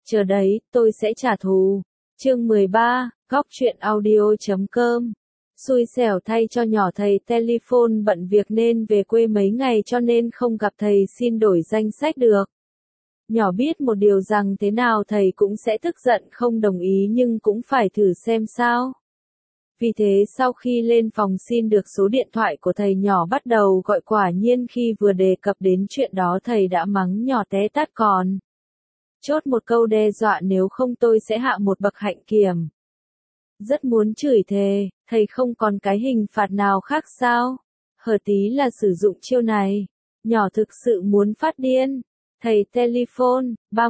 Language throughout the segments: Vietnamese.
Chờ đấy, tôi sẽ trả thù. Chương 13, góc truyện audio.com. Xui xẻo thay cho nhỏ thầy telephone bận việc nên về quê mấy ngày cho nên không gặp thầy xin đổi danh sách được. Nhỏ biết một điều rằng thế nào thầy cũng sẽ tức giận không đồng ý nhưng cũng phải thử xem sao. Vì thế sau khi lên phòng xin được số điện thoại của thầy, nhỏ bắt đầu gọi. Quả nhiên khi vừa đề cập đến chuyện đó thầy đã mắng nhỏ té tát còn chốt một câu đe dọa nếu không tôi sẽ hạ một bậc hạnh kiểm. Rất muốn chửi thề, thầy không còn cái hình phạt nào khác sao? Hở tí là sử dụng chiêu này. Nhỏ thực sự muốn phát điên. Thầy telephone,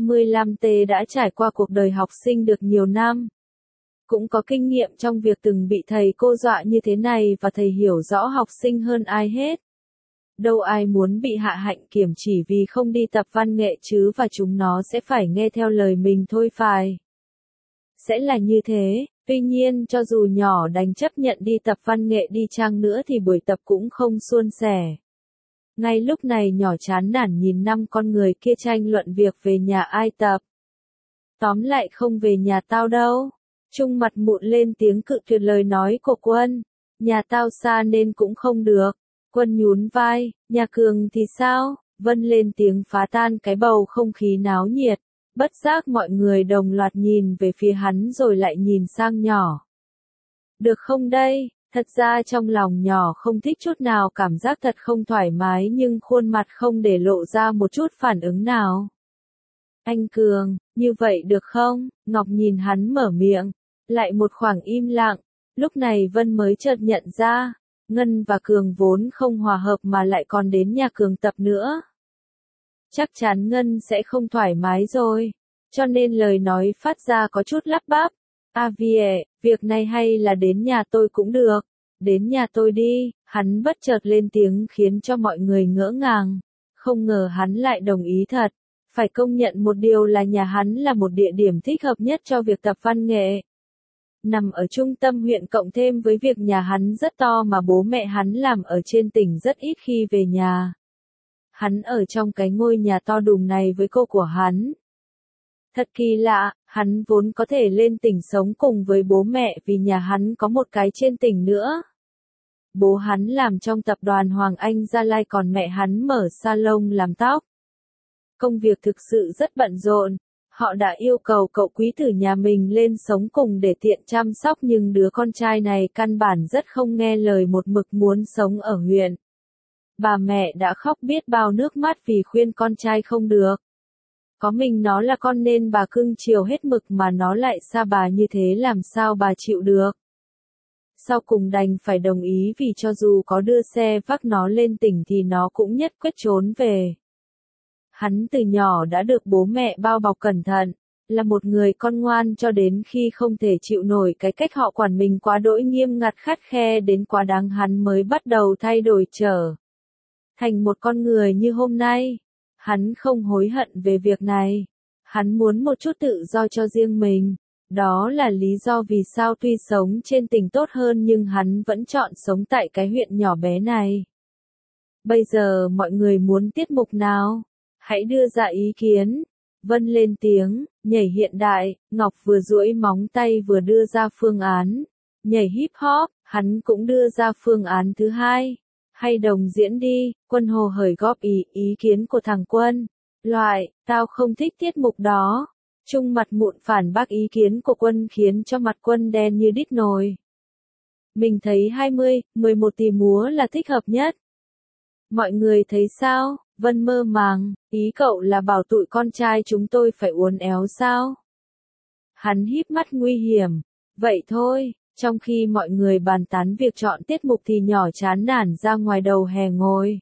35T đã trải qua cuộc đời học sinh được nhiều năm. Cũng có kinh nghiệm trong việc từng bị thầy cô dọa như thế này và thầy hiểu rõ học sinh hơn ai hết. Đâu ai muốn bị hạ hạnh kiểm chỉ vì không đi tập văn nghệ chứ, và chúng nó sẽ phải nghe theo lời mình thôi phải. Sẽ là như thế, tuy nhiên cho dù nhỏ đành chấp nhận đi tập văn nghệ đi chăng nữa thì buổi tập cũng không suôn sẻ. Ngay lúc này nhỏ chán nản nhìn 5 con người kia tranh luận việc về nhà ai tập. Tóm lại không về nhà tao đâu. Trung mặt mụn lên tiếng cự tuyệt lời nói của Quân. Nhà tao xa nên cũng không được. Quân nhún vai, nhà Cường thì sao? Vân lên tiếng phá tan cái bầu không khí náo nhiệt. Bất giác mọi người đồng loạt nhìn về phía hắn rồi lại nhìn sang nhỏ. Được không đây? Thật ra trong lòng nhỏ không thích chút nào, cảm giác thật không thoải mái nhưng khuôn mặt không để lộ ra một chút phản ứng nào. Anh Cường, như vậy được không? Ngọc nhìn hắn mở miệng. Lại một khoảng im lặng. Lúc này Vân mới chợt nhận ra. Ngân và Cường vốn không hòa hợp mà lại còn đến nhà Cường tập nữa. Chắc chắn Ngân sẽ không thoải mái rồi. Cho nên lời nói phát ra có chút lắp bắp. À Vie, việc này hay là đến nhà tôi cũng được. Đến nhà tôi đi, hắn bất chợt lên tiếng khiến cho mọi người ngỡ ngàng. Không ngờ hắn lại đồng ý thật. Phải công nhận một điều là nhà hắn là một địa điểm thích hợp nhất cho việc tập văn nghệ. Nằm ở trung tâm huyện cộng thêm với việc nhà hắn rất to mà bố mẹ hắn làm ở trên tỉnh rất ít khi về nhà. Hắn ở trong cái ngôi nhà to đùng này với cô của hắn. Thật kỳ lạ, hắn vốn có thể lên tỉnh sống cùng với bố mẹ vì nhà hắn có một cái trên tỉnh nữa. Bố hắn làm trong tập đoàn Hoàng Anh Gia Lai còn mẹ hắn mở salon làm tóc. Công việc thực sự rất bận rộn. Họ đã yêu cầu cậu quý tử nhà mình lên sống cùng để tiện chăm sóc nhưng đứa con trai này căn bản rất không nghe lời, một mực muốn sống ở huyện. Bà mẹ đã khóc biết bao nước mắt vì khuyên con trai không được. Có mình nó là con nên bà cưng chiều hết mực mà nó lại xa bà như thế làm sao bà chịu được. Sau cùng đành phải đồng ý vì cho dù có đưa xe vác nó lên tỉnh thì nó cũng nhất quyết trốn về. Hắn từ nhỏ đã được bố mẹ bao bọc cẩn thận, là một người con ngoan cho đến khi không thể chịu nổi cái cách họ quản mình quá đỗi nghiêm ngặt khắt khe đến quá đáng hắn mới bắt đầu thay đổi trở thành một con người như hôm nay. Hắn không hối hận về việc này. Hắn muốn một chút tự do cho riêng mình. Đó là lý do vì sao tuy sống trên tỉnh tốt hơn nhưng hắn vẫn chọn sống tại cái huyện nhỏ bé này. Bây giờ mọi người muốn tiết mục nào? Hãy đưa ra ý kiến. Vân lên tiếng, nhảy hiện đại, Ngọc vừa duỗi móng tay vừa đưa ra phương án. Nhảy hip hop, hắn cũng đưa ra phương án thứ hai. Hay đồng diễn đi, Quân hồ hởi góp ý kiến của thằng Quân. Loại, tao không thích tiết mục đó. Trung mặt mụn phản bác ý kiến của Quân khiến cho mặt Quân đen như đít nồi. Mình thấy 20, 11 tỷ múa là thích hợp nhất. Mọi người thấy sao? Vân mơ màng, ý cậu là bảo tụi con trai chúng tôi phải uốn éo sao? Hắn híp mắt nguy hiểm. Vậy thôi, trong khi mọi người bàn tán việc chọn tiết mục thì nhỏ chán nản ra ngoài đầu hè ngồi.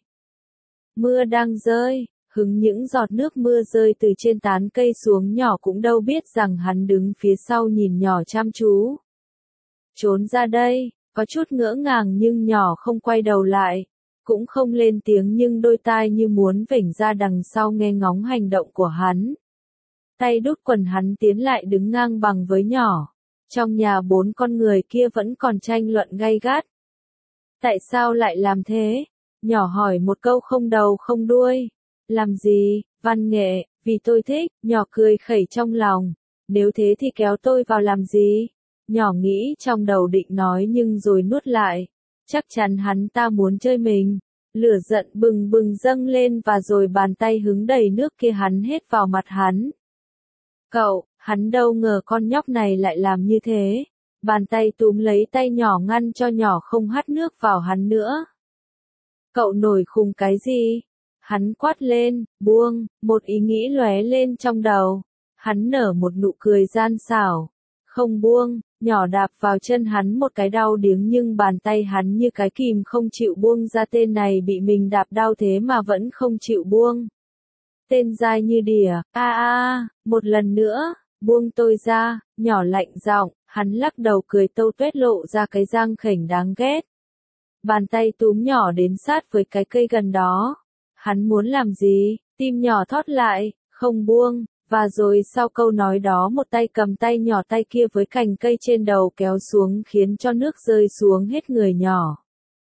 Mưa đang rơi, hứng những giọt nước mưa rơi từ trên tán cây xuống, nhỏ cũng đâu biết rằng hắn đứng phía sau nhìn nhỏ chăm chú. Trốn ra đây, có chút ngỡ ngàng nhưng nhỏ không quay đầu lại. Cũng không lên tiếng nhưng đôi tai như muốn vểnh ra đằng sau nghe ngóng hành động của hắn. Tay đút quần hắn tiến lại đứng ngang bằng với nhỏ. Trong nhà 4 con người kia vẫn còn tranh luận gay gắt. Tại sao lại làm thế? Nhỏ hỏi một câu không đầu không đuôi. Làm gì? Văn nghệ, Vì tôi thích, nhỏ cười khẩy trong lòng. Nếu thế thì kéo tôi vào làm gì? Nhỏ nghĩ trong đầu định nói nhưng rồi nuốt lại. Chắc chắn hắn ta muốn chơi mình. Lửa giận bừng bừng dâng lên và rồi bàn tay hứng đầy nước kia hắn hết vào mặt hắn. Cậu, hắn đâu ngờ con nhóc này lại làm như thế. Bàn tay túm lấy tay nhỏ ngăn cho nhỏ không hắt nước vào hắn nữa. Cậu nổi khùng cái gì? Hắn quát lên, buông, một ý nghĩ lóe lên trong đầu. Hắn nở một nụ cười gian xảo. Không buông, nhỏ đạp vào chân hắn một cái đau điếng nhưng bàn tay hắn như cái kìm không chịu buông ra, tên này bị mình đạp đau thế mà vẫn không chịu buông. Tên dai như đỉa, một lần nữa, buông tôi ra, nhỏ lạnh giọng, hắn lắc đầu cười tâu tuét lộ ra cái răng khểnh đáng ghét. Bàn tay túm nhỏ đến sát với cái cây gần đó. Hắn muốn làm gì? Tim nhỏ thót lại, không buông, và rồi sau câu nói đó một tay cầm tay nhỏ, tay kia với cành cây trên đầu kéo xuống khiến cho nước rơi xuống hết người nhỏ.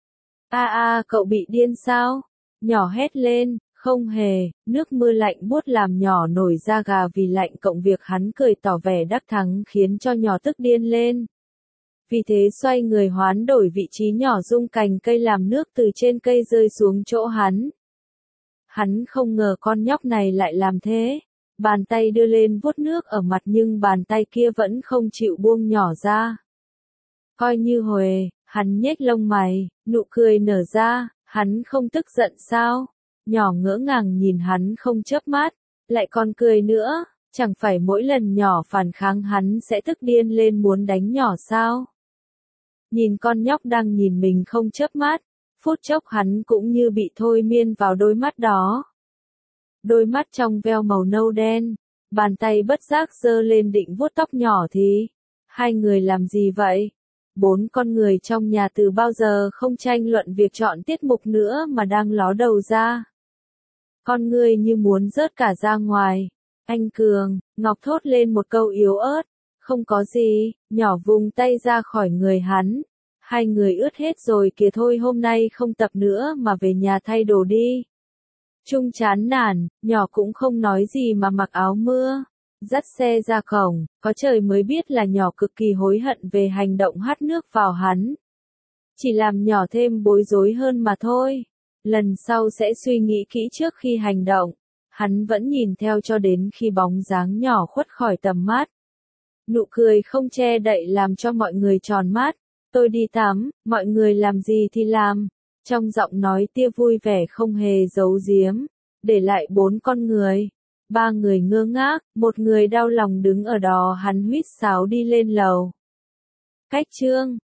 Cậu bị điên sao? Nhỏ hét lên, không hề, nước mưa lạnh buốt làm nhỏ nổi da gà vì lạnh cộng việc hắn cười tỏ vẻ đắc thắng khiến cho nhỏ tức điên lên. Vì thế xoay người hoán đổi vị trí, nhỏ rung cành cây làm nước từ trên cây rơi xuống chỗ hắn. Hắn không ngờ con nhóc này lại làm thế. Bàn tay đưa lên vuốt nước ở mặt nhưng bàn tay kia vẫn không chịu buông nhỏ ra. Coi như huề, hắn nhếch lông mày, nụ cười nở ra, hắn không tức giận sao? Nhỏ ngỡ ngàng nhìn hắn không chớp mắt, lại còn cười nữa, chẳng phải mỗi lần nhỏ phản kháng hắn sẽ tức điên lên muốn đánh nhỏ sao? Nhìn con nhóc đang nhìn mình không chớp mắt, phút chốc hắn cũng như bị thôi miên vào đôi mắt đó. Đôi mắt trong veo màu nâu đen, bàn tay bất giác giơ lên định vuốt tóc nhỏ thì, hai người làm gì vậy? Bốn con người trong nhà từ bao giờ không tranh luận việc chọn tiết mục nữa mà đang ló đầu ra. Con người như muốn rớt cả ra ngoài. Anh Cường, Ngọc thốt lên một câu yếu ớt. Không có gì, nhỏ vùng tay ra khỏi người hắn. Hai người ướt hết rồi kìa, thôi hôm nay không tập nữa mà về nhà thay đồ đi. Trung chán nản, nhỏ cũng không nói gì mà mặc áo mưa. Dắt xe ra cổng, có trời mới biết là nhỏ cực kỳ hối hận về hành động hắt nước vào hắn. Chỉ làm nhỏ thêm bối rối hơn mà thôi. Lần sau sẽ suy nghĩ kỹ trước khi hành động. Hắn vẫn nhìn theo cho đến khi bóng dáng nhỏ khuất khỏi tầm mắt. Nụ cười không che đậy làm cho mọi người tròn mắt. Tôi đi tắm, mọi người làm gì thì làm. Trong giọng nói tia vui vẻ không hề giấu giếm. Để lại bốn con người. Ba người ngơ ngác, một người đau lòng đứng ở đó, hắn huýt sáo đi lên lầu. Cách chương